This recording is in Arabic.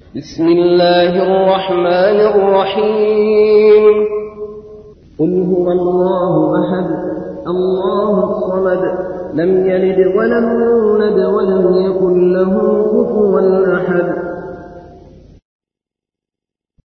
بسم الله الرحمن الرحيم. قل هو الله أحد الله الصمد لم يلد ولم يولد ولم يكن